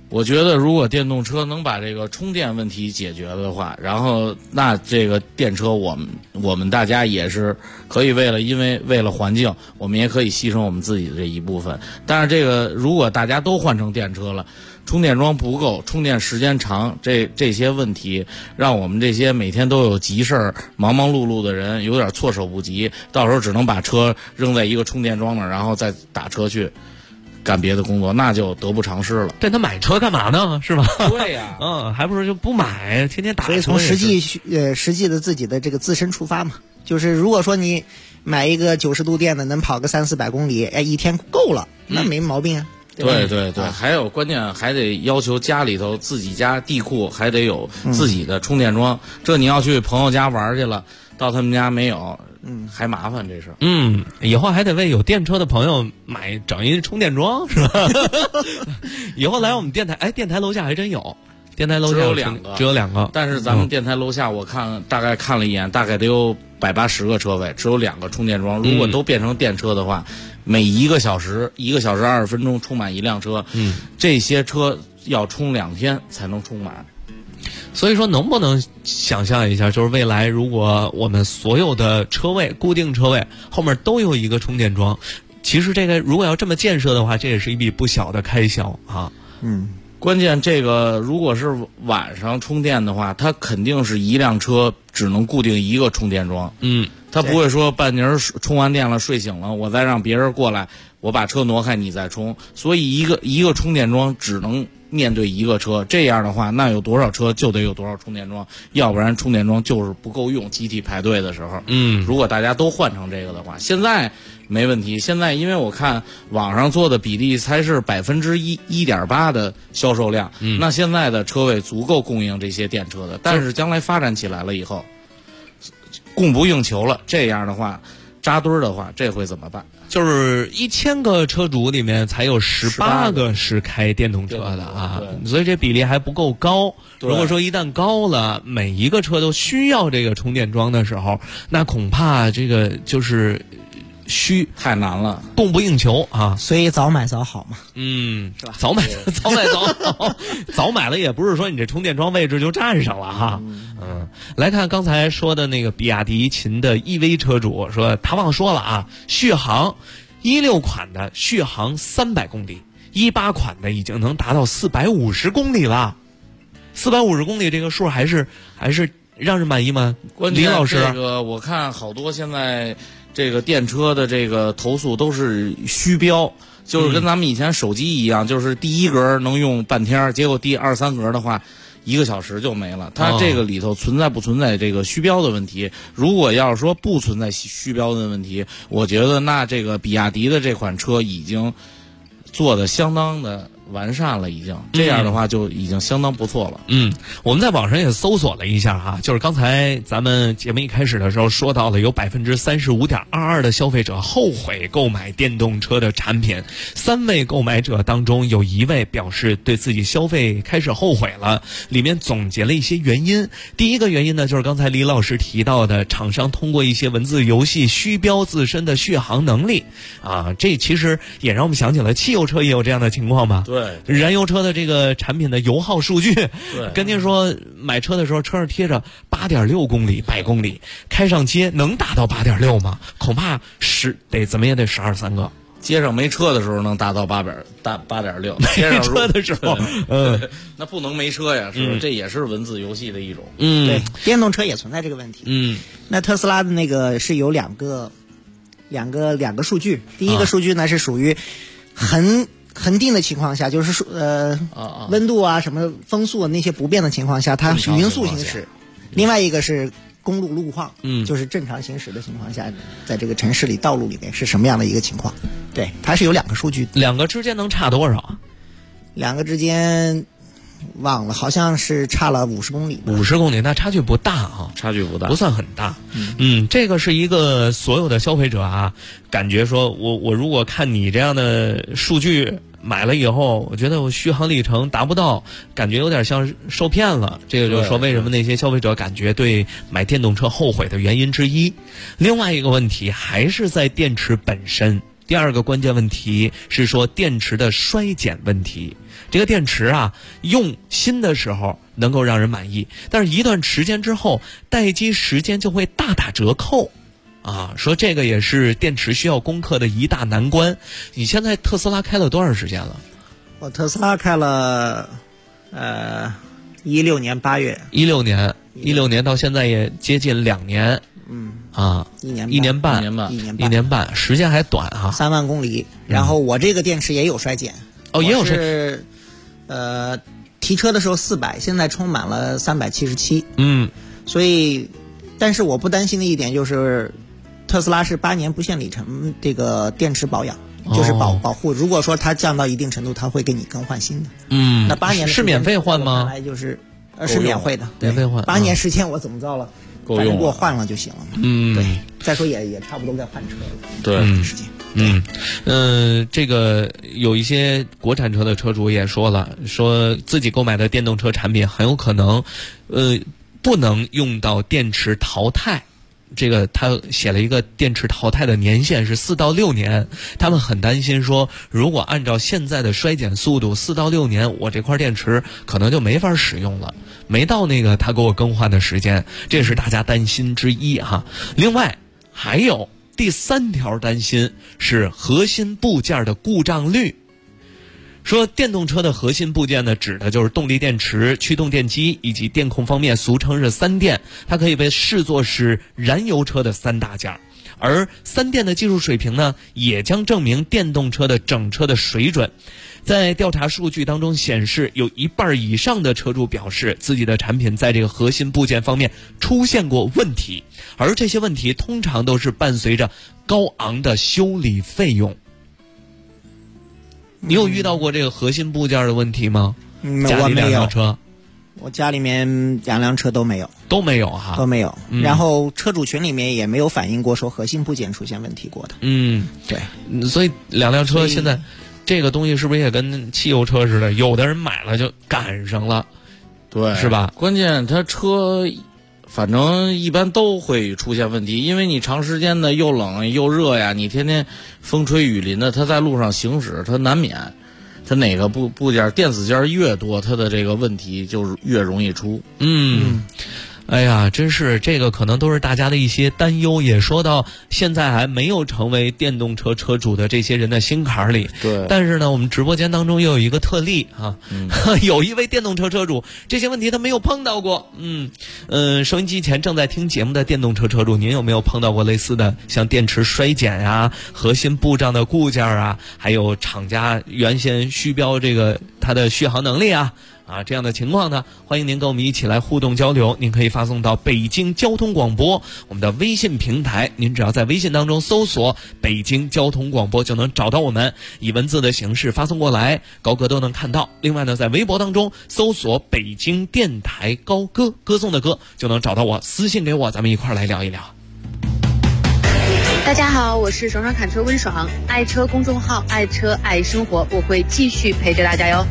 我觉得如果电动车能把这个充电问题解决的话，然后那这个电车我们大家也是可以因为为了环境，我们也可以牺牲我们自己的这一部分。但是这个如果大家都换成电车了，充电桩不够，充电时间长，这些问题让我们这些每天都有急事儿、忙忙碌碌的人有点措手不及，到时候只能把车扔在一个充电桩那儿，然后再打车去干别的工作，那就得不偿失了。 但他买车干嘛呢？是吧？ 对呀， 还不如就不买，天天打车。 所以从实际的自己的这个自身出发嘛，就是如果说你买一个90度电的，能跑个300-400公里，一天够了，那没毛病啊。 对，还有关键还得要求家里头自己家地库还得有自己的充电桩，这你要去朋友家玩去了，到他们家没有，还麻烦这事。 以后还得为有电车的朋友整一充电桩，是吧？以后来我们电台，电台楼下还真有。电台楼下只有两个， 但是咱们电台楼下我大概看了一眼，大概得有180个车位，只有2个充电桩。如果都变成电车的话，每1个小时20分钟充满一辆车，这些车要充2天才能充满。 所以说，能不能想象一下，就是未来如果我们所有的车位、固定车位后面都有一个充电桩，其实这个如果要这么建设的话，这也是一笔不小的开销啊。 关键这个如果是晚上充电的话，它肯定是一辆车只能固定1个充电桩。它不会说半截充完电了睡醒了，我再让别人过来，我把车挪开你再充。所以一个充电桩只能面对1个车，这样的话，那有多少车就得有多少充电桩，要不然充电桩就是不够用。集体排队的时候，如果大家都换成这个的话，现在没问题。现在因为我看网上做的比例才是1.8%的销售量，那现在的车位足够供应这些电车的。但是将来发展起来了以后，供不应求了，这样的话扎堆儿的话，这会怎么办？ 就是1000个车主里面才有18个是开电动车的啊，所以这比例还不够高。如果说一旦高了，每一个车都需要这个充电桩的时候，那恐怕这个就是太难了， 供不应求啊。 所以早买早好嘛， 是吧？早买早好，早买了也不是说你这充电桩位置就占上了哈。来看刚才说的那个比亚迪秦的 EV 车主说，他忘说了啊，续航16款的续航300公里，18款的已经能达到450公里了。450公里这个数还是让人满意吗？李老师， 这个我看好多现在这个电车的这个投诉都是虚标，就是跟咱们以前手机一样，就是第1格能用半天，结果第2、3格的话1个小时就没了。它这个里头存在不存在这个虚标的问题？如果要是说不存在虚标的问题，我觉得那这个比亚迪的这款车已经做的相当的完善了，已经这样的话就已经相当不错了。 我们在网上也搜索了一下哈，就是刚才咱们节目一开始的时候说到了，有35.22%的消费者后悔购买电动车的产品，3位购买者当中有1位表示对自己消费开始后悔了，里面总结了一些原因。第一个原因呢，就是刚才李老师提到的，厂商通过一些文字游戏虚标自身的续航能力啊，这其实也让我们想起了汽油车也有这样的情况吧。 对， 燃油车的这个产品的油耗数据，跟您说买车的时候车上贴着8.6公里100公里，开上街能达到8.6吗？恐怕怎么也得12、3个。 街上没车的时候能达到8.6， 没车的时候， 那不能没车呀，是不是？这也是文字游戏的一种。 对，电动车也存在这个问题。那特斯拉的那个是有两个数据，第一个数据呢是属于恒定的情况下，就是温度啊什么风速那些不变的情况下，它匀速行驶。另外一个是公路路况，就是正常行驶的情况下，在这个城市里道路里面是什么样的一个情况？对，它是有2个数据。 2个之间能差多少 ？2个之间忘了，好像是差了50公里。 50公里，那差距不大啊， 差距不大， 不算很大。这个是一个所有的消费者啊，感觉说我如果看你这样的数据买了以后，我觉得我续航里程达不到，感觉有点像受骗了。这个就是说为什么那些消费者感觉对买电动车后悔的原因之一。另外一个问题还是在电池本身第二个关键问题是说电池的衰减问题。这个电池啊，用新的时候能够让人满意，但是一段时间之后，待机时间就会大打折扣。啊，说这个也是电池需要攻克的一大难关。你现在特斯拉开了多长时间了？ 我特斯拉开了16年8月。16年到现在也接近2年。1年半，时间还短哈。 3万公里，然后我这个电池也有衰减。 也有衰减。提车的时候400，现在充满了377。所以，但是我不担心的一点就是，特斯拉是8年不限里程这个电池保养，就是保护。如果说它降到一定程度，它会给你更换新的。那8年是免费换吗？ 看来就是是免费的， 免费换。 8年时间我怎么着了？ 够用， 给我换了就行了嘛。对。再说也差不多该换车了。 对， 时间。 这个有一些国产车的车主也说了，说自己购买的电动车产品很有可能，不能用到电池淘汰。这个他写了一个电池淘汰的年限是4到6年，他们很担心说，如果按照现在的衰减速度，4到6年我这块电池可能就没法使用了，没到那个他给我更换的时间，这是大家担心之一哈。另外还有第3条担心是核心部件的故障率。说电动车的核心部件呢，指的就是动力电池、驱动电机以及电控方面，俗称是3电，它可以被视作是燃油车的3大件。而3电的技术水平呢，也将证明电动车的整车的水准。在调查数据当中显示，有1半以上的车主表示自己的产品在这个核心部件方面出现过问题，而这些问题通常都是伴随着高昂的修理费用。你有遇到过这个核心部件的问题吗？ 我没有。我家里面2辆车都没有。 都没有哈？ 都没有。然后车主群里面也没有反映过说核心部件出现问题过的。 对。所以2辆车现在这个东西是不是也跟汽油车似的？有的人买了就赶上了， 对， 是吧？ 关键它车反正一般都会出现问题，因为你长时间的又冷又热呀，你天天风吹雨淋的，它在路上行驶，它难免，它哪个部件电子件越多，它的这个问题就越容易出。 哎呀，真是这个可能都是大家的一些担忧，也说到现在还没有成为电动车车主的这些人的心坎里。 对。 但是呢，我们直播间当中又有一个特例啊，有一位电动车车主，这些问题他没有碰到过。收音机前正在听节目的电动车车主，您有没有碰到过类似的像电池衰减啊、核心故障的固件啊，还有厂家原先虚标这个它的续航能力啊？这样的情况呢，欢迎您跟我们一起来互动交流。您可以发送到北京交通广播我们的微信平台，您只要在微信当中搜索北京交通广播就能找到我们，以文字的形式发送过来，高哥都能看到。另外呢，在微博当中搜索北京电台高歌，歌颂的歌，就能找到我，私信给我，咱们一块来聊一聊。 大家好，我是爽爽侃车温爽，爱车公众号爱车爱生活，我会继续陪着大家哟。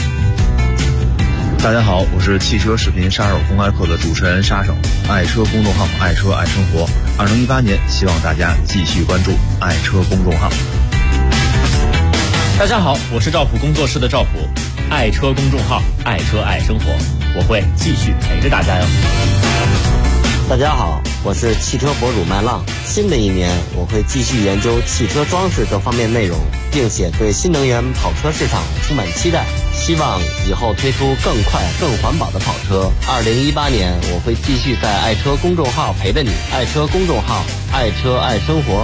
大家好，我是汽车视频杀手公开课的主持人杀手，爱车公众号爱车爱生活。2018年，希望大家继续关注爱车公众号。 大家好，我是赵普工作室的赵普，爱车公众号爱车爱生活，我会继续陪着大家哟。 大家好，我是汽车博主麦浪。新的一年，我会继续研究汽车装饰这方面内容，并且对新能源跑车市场充满期待，希望以后推出更快更环保的跑车。2018年，我会继续在爱车公众号陪着你，爱车公众号爱车爱生活。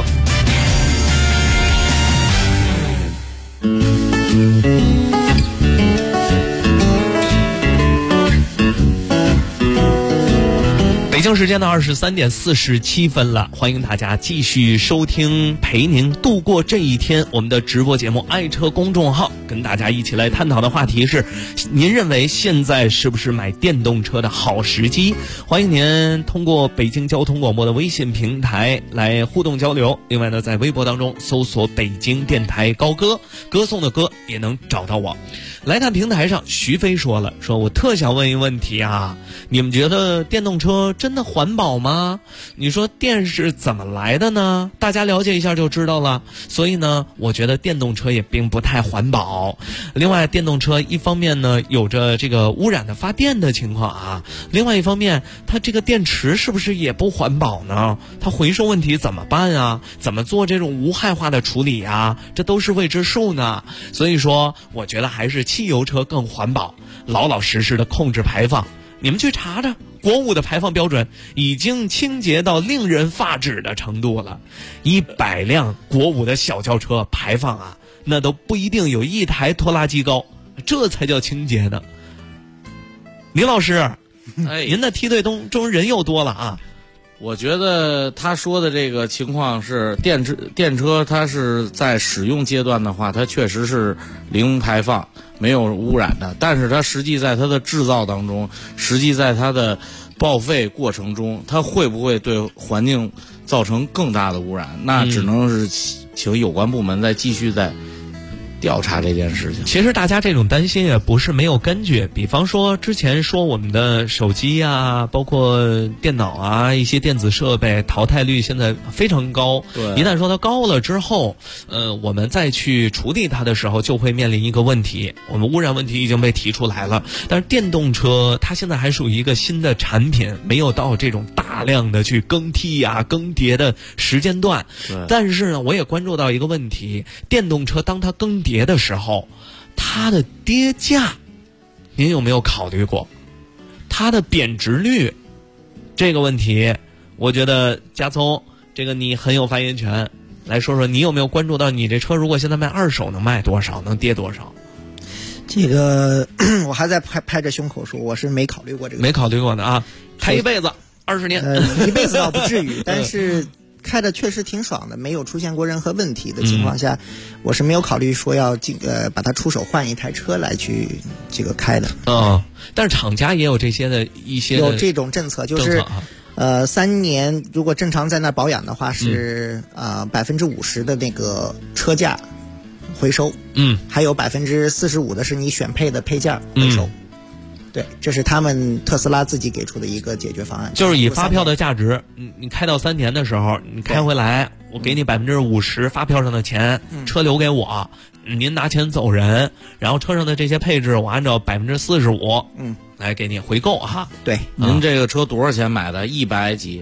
北京时间的23点47分了，欢迎大家继续收听陪您度过这一天我们的直播节目爱车公众号，跟大家一起来探讨的话题是，您认为现在是不是买电动车的好时机？欢迎您通过北京交通广播的微信平台来互动交流，另外呢，在微博当中搜索北京电台高歌，歌颂的歌也能找到我。来看平台上，徐飞说了，说我特想问一问题啊，你们觉得电动车真的环保吗？你说电是怎么来的呢？大家了解一下就知道了。所以呢，我觉得电动车也并不太环保。另外，电动车一方面呢有着这个污染的发电的情况啊，另外一方面它这个电池是不是也不环保呢？它回收问题怎么办啊？怎么做这种无害化的处理啊？这都是未知数呢。所以说我觉得还是汽油车更环保，老老实实的控制排放。你们去查查国5的排放标准，已经清洁到令人发指的程度了。100辆国5的小轿车排放啊，那都不一定有1台拖拉机高，这才叫清洁呢。李老师，您的梯队中人又多了啊。 我觉得他说的这个情况是电车它是在使用阶段的话，它确实是零排放，没有污染的。但是它实际在它的制造当中，实际在它的报废过程中，它会不会对环境造成更大的污染？那只能是请有关部门再继续调查这件事情。 其实大家这种担心也不是没有根据，比方说之前说我们的手机啊，包括电脑啊，一些电子设备淘汰率现在非常高。 对， 一旦说它高了之后，我们再去处理它的时候，就会面临一个问题。我们污染问题已经被提出来了，但是电动车它现在还属于一个新的产品，没有到这种大量的去更替啊、更迭的时间段。但是呢，我也关注到一个问题，电动车当它更迭的时候，它的跌价，您有没有考虑过？它的贬值率这个问题，我觉得家聪这个你很有发言权，来说说你有没有关注到，你这车如果现在卖二手能卖多少，能跌多少？ 这个我还在拍着胸口说，我是没考虑过这个， 没考虑过的啊，开一辈子20年， 一辈子倒不至于，但是开的确实挺爽的，没有出现过任何问题的情况下，我是没有考虑说要把它出手换一台车来去这个开的。 但是厂家也有这些的一些有这种政策，就是3年如果正常在那保养的话是50%的那个车价回收，还有45%的是你选配的配件回收。对，这是他们特斯拉自己给出的一个解决方案， 就是以发票的价值，你开到3年的时候，你开回来，我给你50%发票上的钱，车留给我，您拿钱走人，然后车上的这些配置我按照45%，来给你回购哈。 对， 您这个车多少钱买的？100几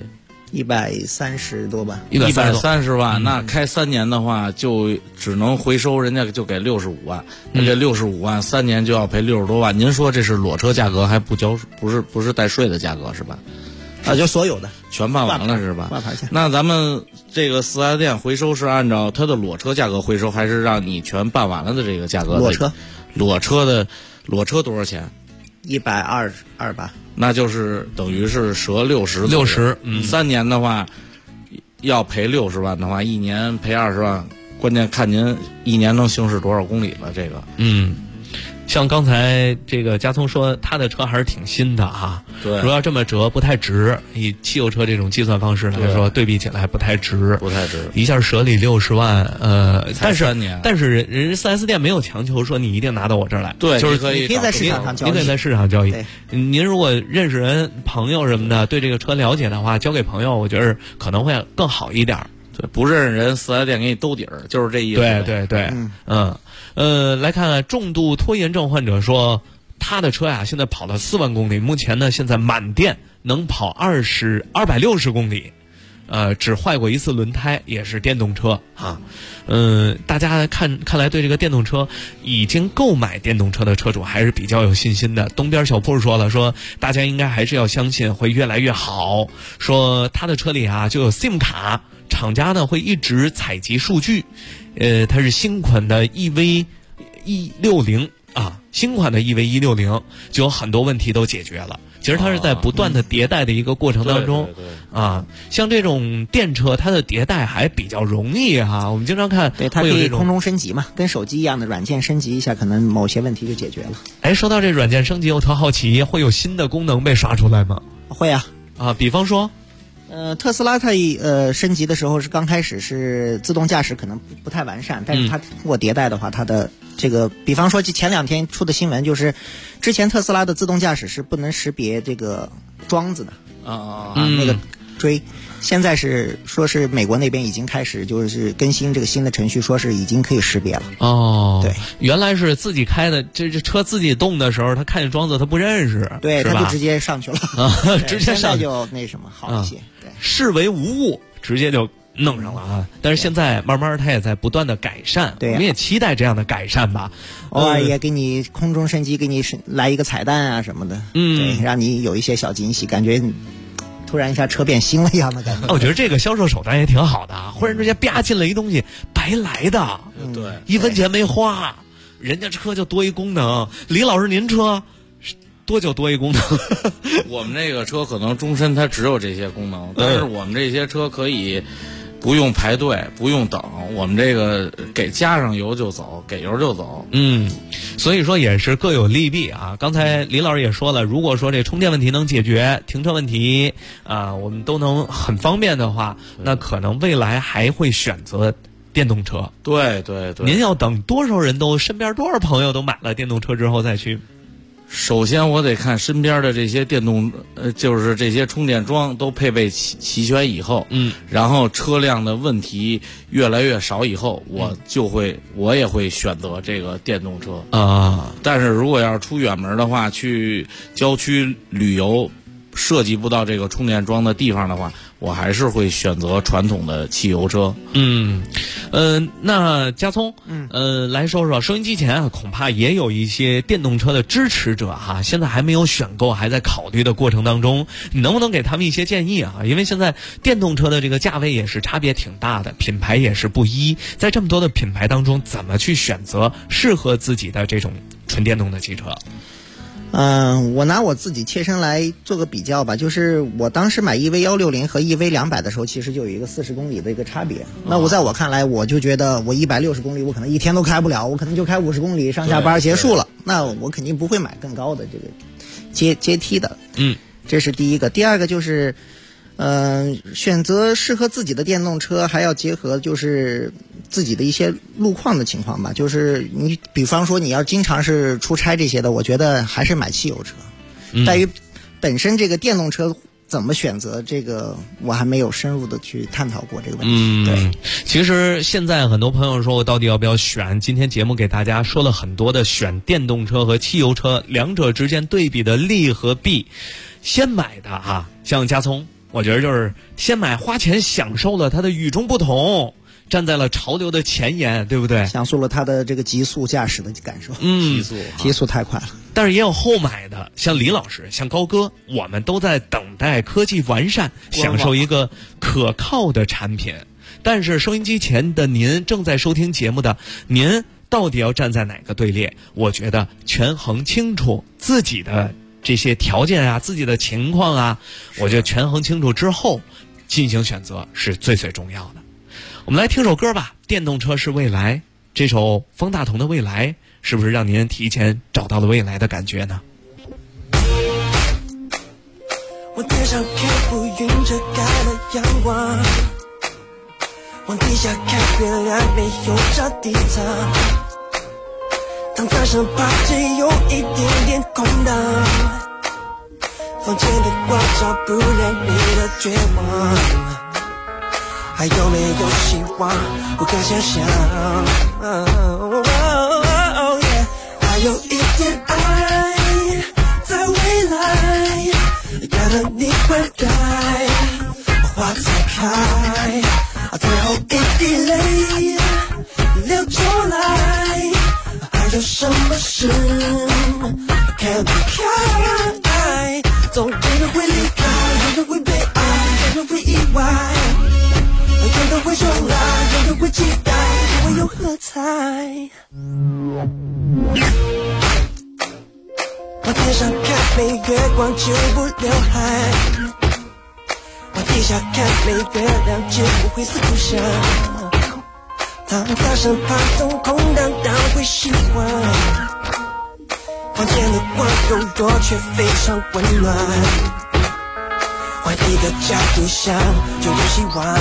？130多吧 ，130万。那开3年的话，就只能回收，人家就给65万。那这65万3年就要赔60多万。您说这是裸车价格还不交，不是带税的价格是吧？ 就所有的全办完了是吧？ 挂牌钱。 那咱们这个4S店回收是按照它的裸车价格回收，还是让你全办完了的这个价格？裸车多少钱 ？120吧。 那就是等于是折60。3年的话，要赔60万的话，1年赔20万，关键看您1年能行驶多少公里了。这个， 像刚才这个家聪说，他的车还是挺新的啊。 对， 如果要这么折不太值，以汽油车这种计算方式来说，对比起来不太值，一下折里60万，但是人4S店没有强求说你一定拿到我这儿来， 对， 就是你可以在市场上交易， 你可以在市场交易。您如果认识人、朋友什么的，对这个车了解的话，交给朋友，我觉得可能会更好一点。 对，不认识人，4S店给你兜底儿，就是这意思。 对，来看看重度拖延症患者说，他的车呀现在跑了4万公里，目前呢现在满电能跑260公里，只坏过1次轮胎，也是电动车啊。大家看来对这个电动车已经购买电动车的车主还是比较有信心的。东边小铺说了，说大家应该还是要相信会越来越好，说他的车里啊就有 SIM 卡，厂家呢会一直采集数据。它是新款的 EV160啊，新款的 EV160就有很多问题都解决了。其实它是在不断的迭代的一个过程当中，像这种电车它的迭代还比较容易哈。我们经常看， 对，它可以空中升级嘛，跟手机一样的软件升级一下，可能某些问题就解决了。 说到这软件升级，我特好奇，会有新的功能被刷出来吗？ 会啊， 比方说。 特斯拉它升级的时候是刚开始是自动驾驶可能不太完善，但是它通过迭代的话，它的这个，比方说前2天出的新闻就是，之前特斯拉的自动驾驶是不能识别这个桩子的， 那个追。现在是说是美国那边已经开始就是更新这个新的程序，说是已经可以识别了。 对，原来是自己开的，这车自己动的时候，他看见桩子他不认识， 对，他就直接上去了直接上去就那什么好一些，对， 视为无物，直接就弄上了啊！但是现在慢慢它也在不断的改善，我们也期待这样的改善吧。 偶尔也给你空中升级，给你来一个彩蛋啊什么的，对，让你有一些小惊喜，感觉突然一下车变新了一样的感觉。 我觉得这个销售手段也挺好的啊！忽然之间啪进了一东西，白来的， 对 ，1分钱没花，人家车就多一功能。李老师，您车多久多一功能？ 我们这个车可能终身它只有这些功能，但是我们这些车可以不用排队，不用等，我们这个给加上油就走，给油就走。 所以说也是各有利弊啊。刚才李老师也说了，如果说这充电问题能解决，停车问题啊，我们都能很方便的话，那可能未来还会选择电动车。 对， 您要等多少人都身边多少朋友都买了电动车之后再去？ 首先我得看身边的这些电动就是这些充电桩都配备齐全以后，然后车辆的问题越来越少以后，我也会选择这个电动车啊。 但是如果要是出远门的话，去郊区旅游涉及不到这个充电桩的地方的话，我还是会选择传统的汽油车。 那家聪，来说说收音机前啊，恐怕也有一些电动车的支持者哈，现在还没有选购，还在考虑的过程当中，你能不能给他们一些建议啊？因为现在电动车的这个价位也是差别挺大的，品牌也是不一，在这么多的品牌当中，怎么去选择适合自己的这种纯电动的汽车？ 我拿我自己切身来做个比较吧，就是我当时买 EV160 和 EV200 的时候，其实就有一个40公里的一个差别。那在我看来，我就觉得我160公里我可能一天都开不了，我可能就开50公里上下班结束了。那我肯定不会买更高的这个阶梯的。这是第一个。第二个就是选择适合自己的电动车，还要结合就是自己的一些路况的情况吧。就是你比方说你要经常是出差这些的，我觉得还是买汽油车。在于本身这个电动车怎么选择，这个我还没有深入的去探讨过这个问题。对， 其实现在很多朋友说我到底要不要选，今天节目给大家说了很多的选电动车和汽油车两者之间对比的利和弊。先买的啊，像家聪，我觉得就是先买，花钱享受了它的与众不同，站在了潮流的前沿，对不对？ 享受了它的这个极速驾驶的感受。极速太快了。 但是也有后买的，像李老师，像高哥，我们都在等待科技完善，享受一个可靠的产品。但是收音机前的您，正在收听节目的您，到底要站在哪个队列？我觉得权衡清楚自己的这些条件啊，自己的情况啊，我觉得权衡清楚之后进行选择是最最重要的。我们来听首歌吧，电动车是未来，这首方大同的未来，是不是让您提前找到了未来的感觉呢？ 我天上看浮云遮盖了阳光，往地下看月亮没有着地藏，当转身怕只有一点点空荡，房间的光照不了你的绝望，还有没有希望不敢想象，还有一点爱在未来，要等你回来，花才开，最后一滴泪流出来，还有什么事看不开？总有人会离开，有人会被爱，有人会意外，有人会重来，有人会期待，我又何猜？往天上看没月光就不流汗，往地下看没月亮就不会四不想，当在身旁瞳孔荡荡会习惯，房间的光柔弱却非常温暖，换一个角度想就有希望，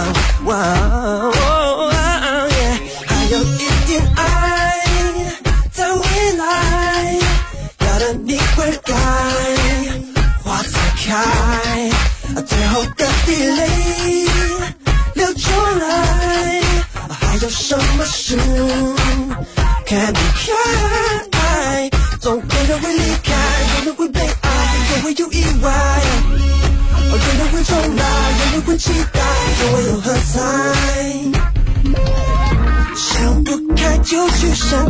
还有一点爱在未来，要等你回来，花才开， 最后的地雷留出来，还有什么事看不开？总有人会离开，有人会被爱，总会有意外，有人会重来，有人会期待，总会有喝彩。想不开就去想